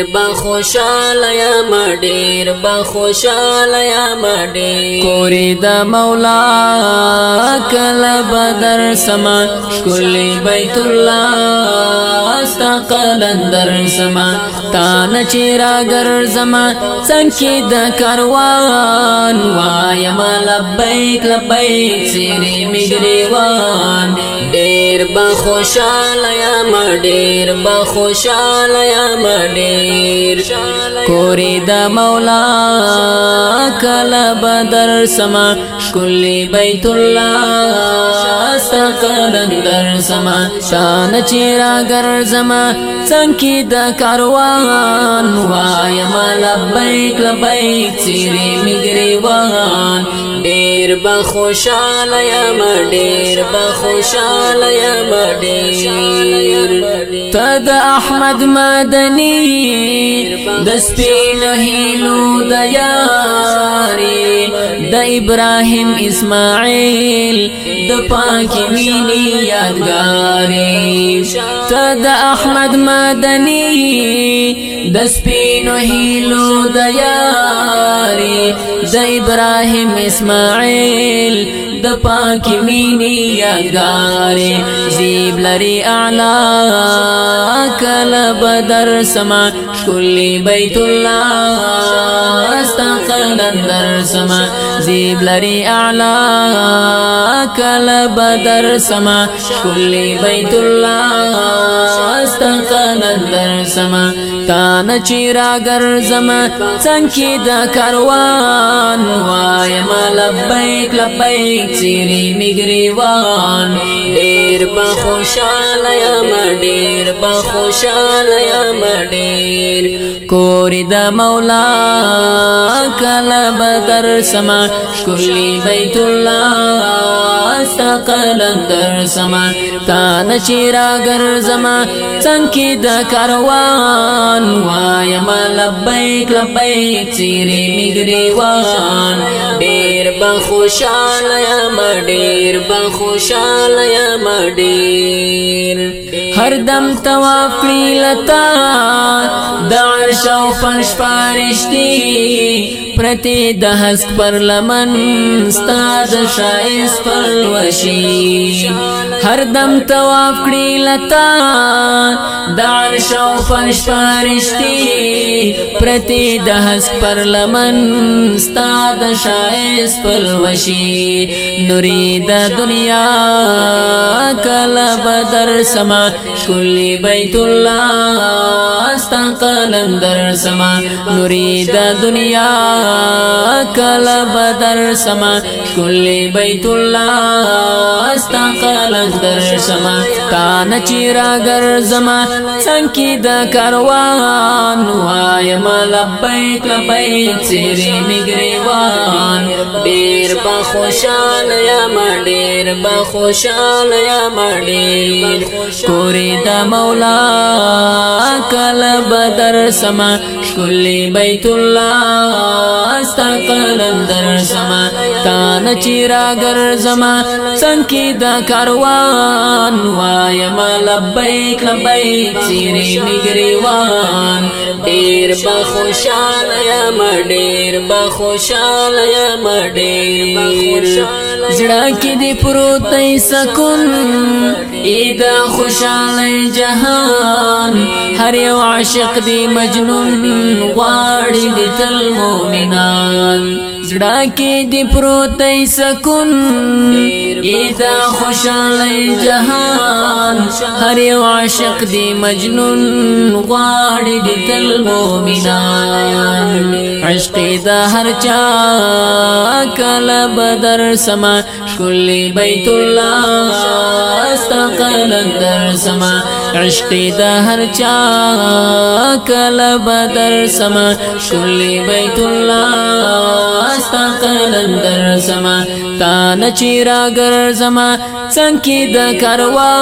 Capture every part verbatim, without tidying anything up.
بخوشاله یم ډیر بخوشاله یم ډیر کوری د مولا کله بدر سما ښکلی بیت الله استا قلندر سما تان چې راګرځما څنګه د کاروان وایم لبیک لبیک سری میګریوان ډیر بخوشاله یم ډیر بخوشاله یم ډیر کوری د مولا کله بدر سما ښکلی بیت الله استا قلندر سما تان چې راګرځما څنګه د کاروان وایم لبیک لبیک سری میګریوان ډیر بخوشاله یم ډیر بخوشاله یم ډیر تد احمد مدنی د سپینو هیلو د یاري د ابراهیم اسماعیل د پاکی مینی یادګاری تد احمد مدنی د سپینو هیلو د یاري د ابراهیم اسماعیل د پاکی مینی یادګاری زیب لري اعلی کله بدر سما ښکلی بیت الله استا قلندر سما زیب لري اعلی کله بدر سما ښکلی بیت الله استا قلندر سما تان چې راګرځما څنګه د کاروان وایم لبیک لبیک سری میګریوان ډیر بخوشاله یم ډیر بخوشاله یم ډیر کوری د مولا کله بدر سما ښکلی بیت الله استا قلندر سما تان چې راګرځما څنګه د کاروان وایم لبیک لبیک سری میګریوان ډیر بخوشاله یم ډیر بخوشاله یم ډیر هر دم طواف کړی لتا د عرش او فرش فرشتي پرتی د هسک پر لمن ستاد شایس پر وشي هر دم طواف کړی لتا د عرش او فرش فرشتي پرتی د هسک پر لمن ستاد شایس پر وشي نوري د دنیا کله بدر سما ښکلی بیت الله استا قلندر سما نوري د دنیا کله بدر سما ښکلی بیت الله استا قلندر سما تان چې راګرځما څنګه د کاروان وایم لبیک لبیک سری میګریوان ډیر بخوشاله یم ډیر بخوشاله یم ډیر کوری د مولا کله بدر سما ښکلی بیت الله استا قلندر سما تان چې راګرځما څنګه د کاروان وایم لبیک لبیک سری میګریوان ډیر بخوشاله یم ډیر بخوشاله یم ډیر زړه کې دې پروت دی سکون ایدا خوشاله جهان هر یو عاشق دی مجنون غواړي د تل مومنان زړه کې دې پروت دی سکون ایدا خوشاله جهان هر یو عاشق دی مجنون غواړي د تل مومنان عشق د هر چا کله بدر سما ښکلی بیت الله استا قلندر سما عشق د هر چا کله بدر سما ښکلی بیت الله استا قلندر سما تان چې راګرځما څنګه د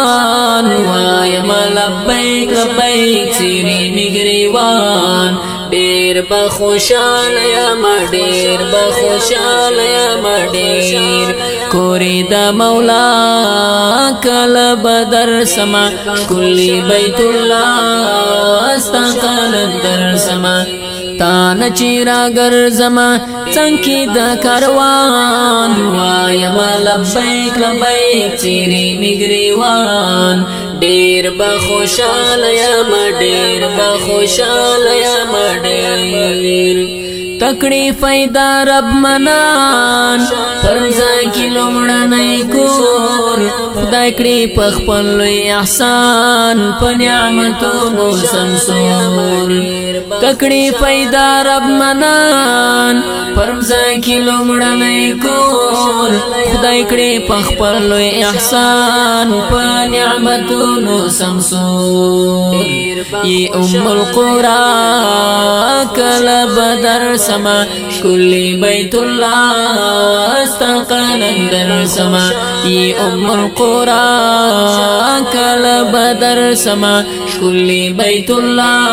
کاروان وایم لبیک لبیک سری میګریوان ډیر بخوشاله یا ما ډیر بخوشاله یا ما ډیر کوری دا مولا کل بدر سما کلی بیت الله استا قلندر سما تان چیرا گر زما څنګه د کاروان وایم لبیک لبیک چیرې میګریوان ډیر بخوشاله یا ما ډیر بخوشاله یا ما ډیر تکړی فائدہ رب منان پرځا کی لومړنۍ کور خدای کړي پخپل لوی احسان په نعمتونو سمسور تکړی فائدہ رب منان پرځا کی لومړنۍ کور خدای کړي پخپل لوی احسان په نعمتونو سمسور ای ام القرى کلا بدر سما کلی بیت الله استقلندر سما ای ام القرى کلا بدر سما کلی بیت الله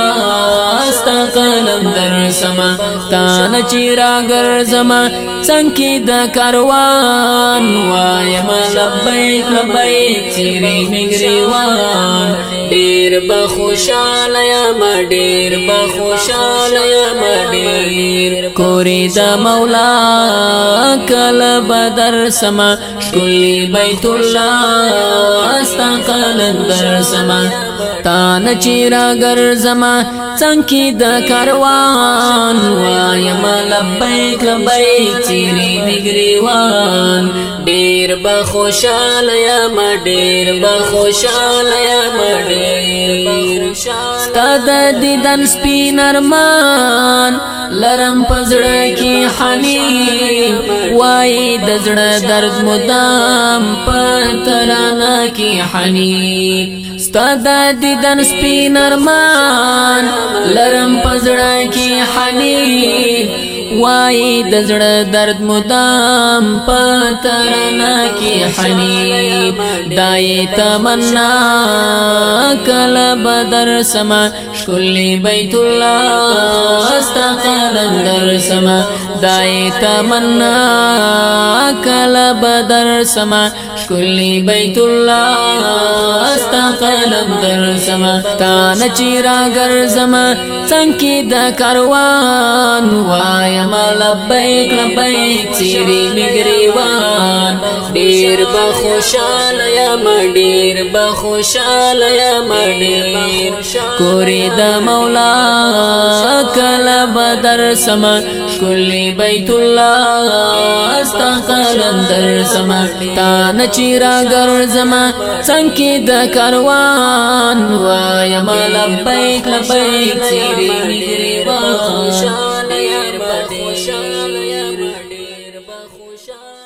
استقلندر سما تان چیرا گر زما څنګه د کاروان وایم لبیک لبیک چیرې میګریوان ډیر بخوشاله یا ما ډیر بخوشاله یا ما ډیر کوری دا مولا کل بدر سما کلی بیت الله استا قلندر سما تان چیرا گر زما څنګه د کاروان وایم لبیک لبیک چیرې میګریوان ډیر بخوشاله یا ما ډیر بخوشاله یا ما ډیر ستاد دیدن سپین ارمان لرم پزړه کی حنین وای د زړه درد مدام پترانا کی حنین ستاد دیدن سپین ارمان لرم پزړه کی حنین وای د زړه درد مدام پترانا کی حنین دای تمنا کلا بدر سما کلی بیت الله استقلندر سما دای تمنا کلا بدر سما کلی بیت الله استقلندر سما تان چیرا گر زما څنګه د کاروان وایم لبیک لبیک چیرې میګریوان ډیر بخوشاله یا ما ډیر بخوشاله یا ما ډیر کوری د مولا کلا بدر سما کلی بیت الله استقلندر سما تان چیرا گر زما څنګه د کاروان وایم لبیک لبیک چیرې میګریوان ډیر بخوشاله یا ما ډیر بخوشاله